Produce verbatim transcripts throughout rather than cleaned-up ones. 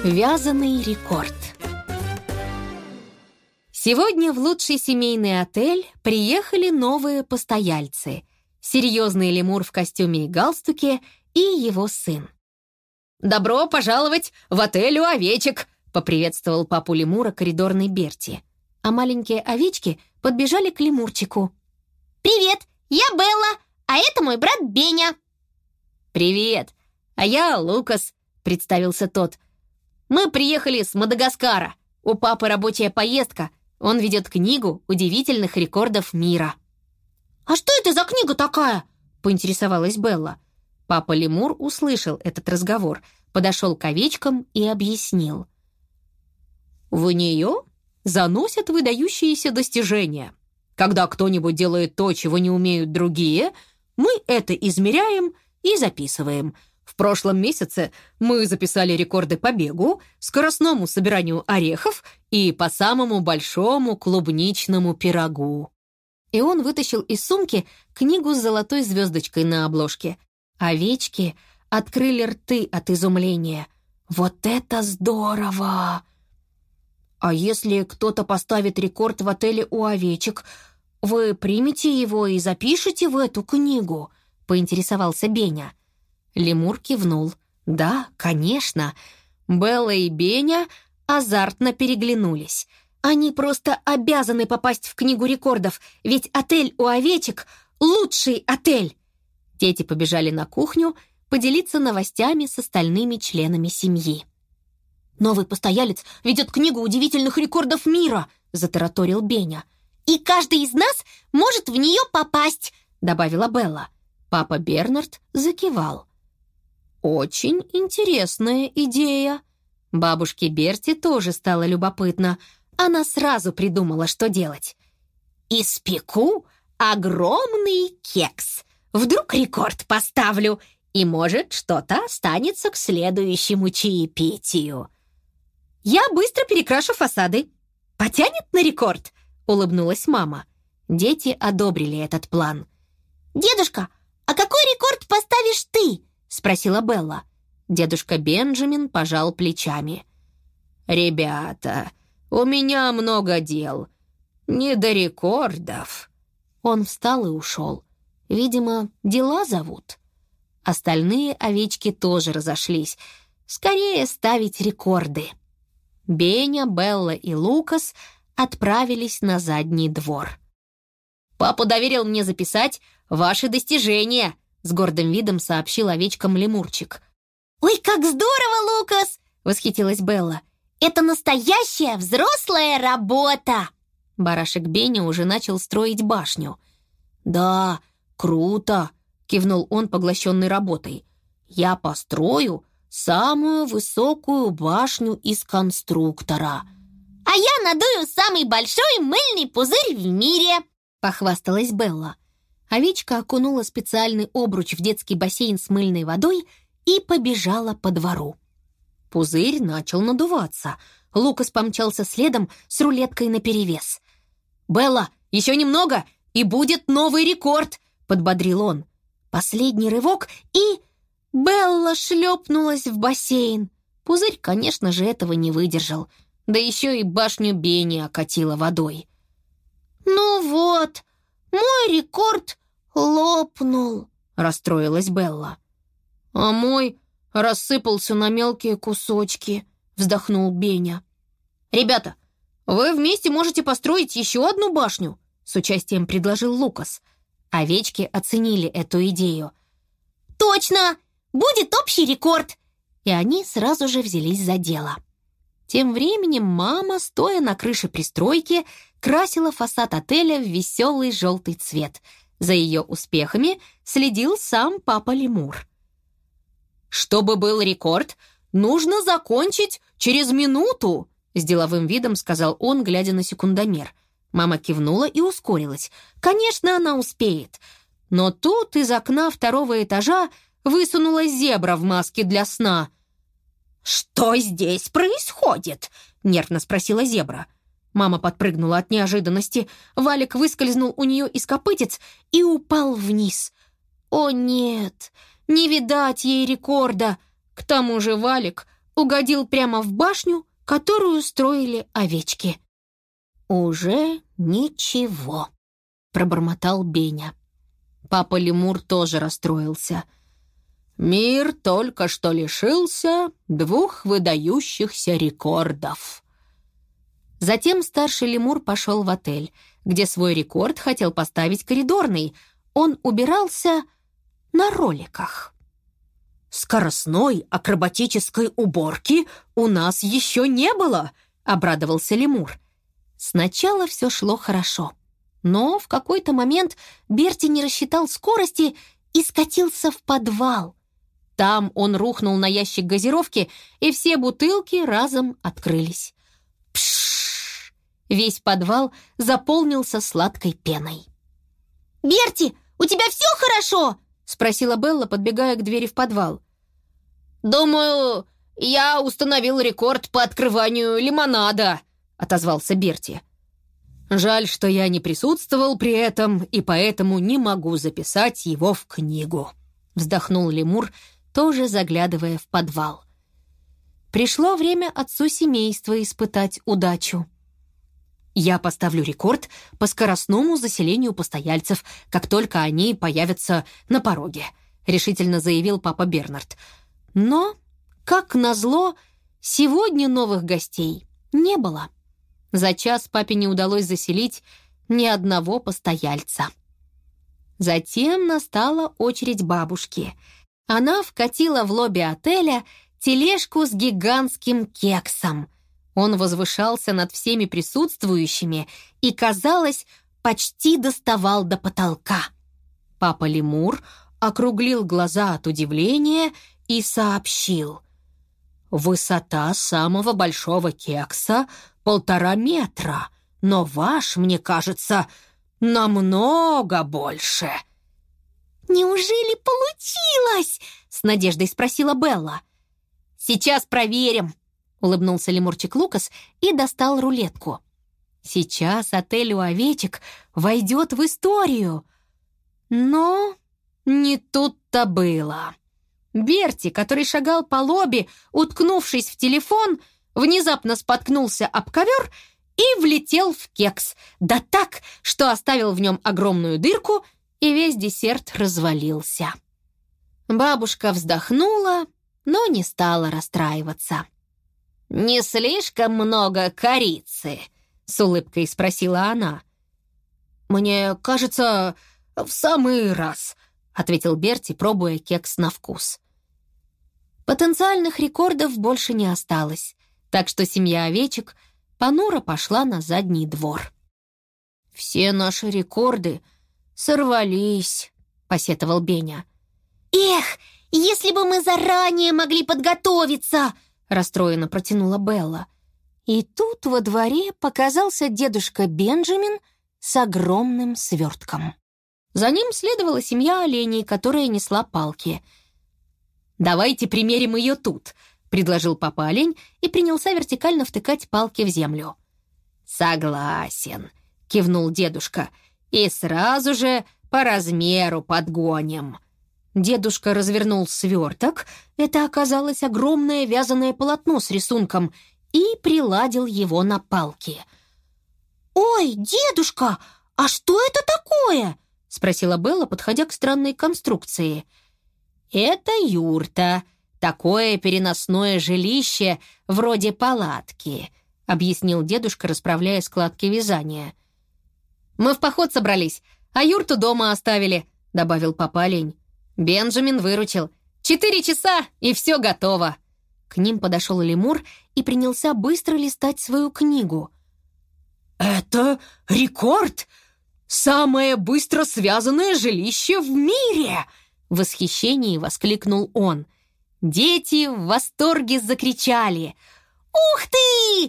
Вязаный рекорд. Сегодня в лучший семейный отель приехали новые постояльцы. Серьезный лемур в костюме и галстуке и его сын. «Добро пожаловать в отель у овечек!» — поприветствовал папу лемура коридорный Берти. А маленькие овечки подбежали к лемурчику. «Привет, я Белла, а это мой брат Беня». «Привет, а я Лукас», — представился тот. «Мы приехали с Мадагаскара. У папы рабочая поездка. Он ведет книгу удивительных рекордов мира». «А что это за книга такая?» — поинтересовалась Белла. Папа лемур услышал этот разговор, подошел к овечкам и объяснил. «В нее заносят выдающиеся достижения. Когда кто-нибудь делает то, чего не умеют другие, мы это измеряем и записываем. В прошлом месяце мы записали рекорды по бегу, скоростному собиранию орехов и по самому большому клубничному пирогу». И он вытащил из сумки книгу с золотой звездочкой на обложке. Овечки открыли рты от изумления. «Вот это здорово!» «А если кто-то поставит рекорд в отеле у овечек, вы примете его и запишете в эту книгу?» — поинтересовался Беня. Лемур кивнул. «Да, конечно». Белла и Беня азартно переглянулись. Они просто обязаны попасть в книгу рекордов, ведь отель у овечек — лучший отель. Дети побежали на кухню поделиться новостями с остальными членами семьи. «Новый постоялец ведет книгу удивительных рекордов мира», — затараторил Беня. «И каждый из нас может в нее попасть», — добавила Белла. Папа Бернард закивал. «Очень интересная идея». Бабушке Берти тоже стало любопытно. Она сразу придумала, что делать. «Испеку огромный кекс. Вдруг рекорд поставлю, и, может, что-то останется к следующему чаепитию». «Я быстро перекрашу фасады. Потянет на рекорд?» — улыбнулась мама. Дети одобрили этот план. «Дедушка, а какой рекорд поставишь ты?» — спросила Белла. Дедушка Бенджамин пожал плечами. «Ребята, у меня много дел. Не до рекордов». Он встал и ушел. Видимо, дела зовут. Остальные овечки тоже разошлись. Скорее ставить рекорды. Беня, Белла и Лукас отправились на задний двор. «Папа доверил мне записать ваши достижения», — с гордым видом сообщил овечкам лемурчик. «Ой, как здорово, Лукас!» — восхитилась Белла. «Это настоящая взрослая работа!» Барашек Беня уже начал строить башню. «Да, круто!» — кивнул он, поглощенный работой. «Я построю самую высокую башню из конструктора». «А я надую самый большой мыльный пузырь в мире!» — похвасталась Белла. Овечка окунула специальный обруч в детский бассейн с мыльной водой и побежала по двору. Пузырь начал надуваться. Лукас помчался следом с рулеткой наперевес. «Белла, еще немного, и будет новый рекорд!» — подбодрил он. Последний рывок, и Белла шлепнулась в бассейн. Пузырь, конечно же, этого не выдержал. Да еще и башню Бени окатило водой. «Ну вот, мой рекорд лопнул», — расстроилась Белла. «А мой рассыпался на мелкие кусочки», — вздохнул Беня. «Ребята, вы вместе можете построить еще одну башню», — с участием предложил Лукас. Овечки оценили эту идею. «Точно! Будет общий рекорд!» И они сразу же взялись за дело. Тем временем мама, стоя на крыше пристройки, красила фасад отеля в веселый желтый цвет. За ее успехами следил сам папа лемур. «Чтобы был рекорд, нужно закончить через минуту», с деловым видом сказал он, глядя на секундомер. Мама кивнула и ускорилась. Конечно, она успеет. Но тут из окна второго этажа высунулась зебра в маске для сна. «Что здесь происходит?» — нервно спросила зебра. Мама подпрыгнула от неожиданности. Валик выскользнул у нее из копытец и упал вниз. О нет, не видать ей рекорда. К тому же Валик угодил прямо в башню, которую строили овечки. «Уже ничего», — пробормотал Беня. Папа Лемур тоже расстроился. «Мир только что лишился двух выдающихся рекордов». Затем старший лемур пошел в отель, где свой рекорд хотел поставить коридорный. Он убирался на роликах. «Скоростной акробатической уборки у нас еще не было», — обрадовался лемур. Сначала все шло хорошо, но в какой-то момент Берти не рассчитал скорости и скатился в подвал. Там он рухнул на ящик газировки, и все бутылки разом открылись. Пшшш! Весь подвал заполнился сладкой пеной. «Берти, у тебя все хорошо?» — спросила Белла, подбегая к двери в подвал. «Думаю, я установил рекорд по открыванию лимонада», — отозвался Берти. «Жаль, что я не присутствовал при этом, и поэтому не могу записать его в книгу», — вздохнул лемур, тоже заглядывая в подвал. Пришло время отцу семейства испытать удачу. «Я поставлю рекорд по скоростному заселению постояльцев, как только они появятся на пороге», — решительно заявил папа Бернард. Но, как назло, сегодня новых гостей не было. За час папе не удалось заселить ни одного постояльца. Затем настала очередь бабушки. Она вкатила в лобби отеля тележку с гигантским кексом. Он возвышался над всеми присутствующими и, казалось, почти доставал до потолка. Папа Лемур округлил глаза от удивления и сообщил: «Высота самого большого кекса — полтора метра, но ваш, мне кажется, намного больше». «Неужели получилось?» — с надеждой спросила Белла. «Сейчас проверим», — улыбнулся лемурчик Лукас и достал рулетку. «Сейчас отель у овечек войдет в историю». Но не тут-то было. Берти, который шагал по лобби, уткнувшись в телефон, внезапно споткнулся об ковер и влетел в кекс, да так, что оставил в нем огромную дырку, и весь десерт развалился. Бабушка вздохнула, но не стала расстраиваться. «Не слишком много корицы?» — с улыбкой спросила она. «Мне кажется, в самый раз», — ответил Берти, пробуя кекс на вкус. Потенциальных рекордов больше не осталось, так что семья овечек понуро пошла на задний двор. «Все наши рекорды сорвались», — посетовал Беня. «Эх, если бы мы заранее могли подготовиться!» — расстроенно протянула Белла. И тут во дворе показался дедушка Бенджамин с огромным свертком. За ним следовала семья оленей, которая несла палки. «Давайте примерим ее тут», — предложил папа олень и принялся вертикально втыкать палки в землю. «Согласен», — кивнул дедушка, — «и сразу же по размеру подгоним». Дедушка развернул сверток, это оказалось огромное вязаное полотно с рисунком, и приладил его на палки. «Ой, дедушка, а что это такое?» — спросила Белла, подходя к странной конструкции. «Это юрта, такое переносное жилище вроде палатки», — объяснил дедушка, расправляя складки вязания. «Мы в поход собрались, а юрту дома оставили», — добавил папа олень. «Бенджамин выручил. Четыре часа, и все готово». К ним подошел лемур и принялся быстро листать свою книгу. «Это рекорд! Самое быстро связанное жилище в мире!» В восхищении воскликнул он. Дети в восторге закричали: «Ух ты!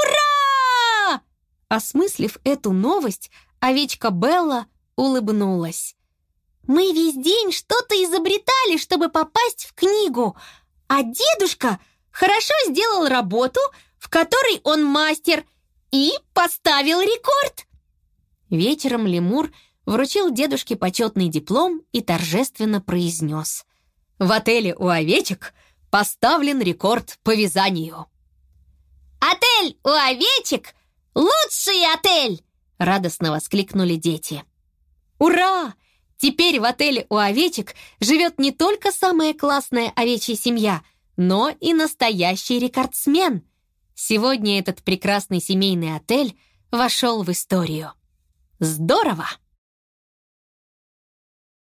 Ура!» Осмыслив эту новость, овечка Белла улыбнулась. «Мы весь день что-то изобретали, чтобы попасть в книгу, а дедушка хорошо сделал работу, в которой он мастер, и поставил рекорд». Вечером лемур вручил дедушке почетный диплом и торжественно произнес: «В отеле у овечек поставлен рекорд по вязанию. «Отель у овечек — лучший отель!» — радостно воскликнули дети. Ура! Теперь в отеле у овечек живет не только самая классная овечья семья, но и настоящий рекордсмен. Сегодня этот прекрасный семейный отель вошел в историю. Здорово!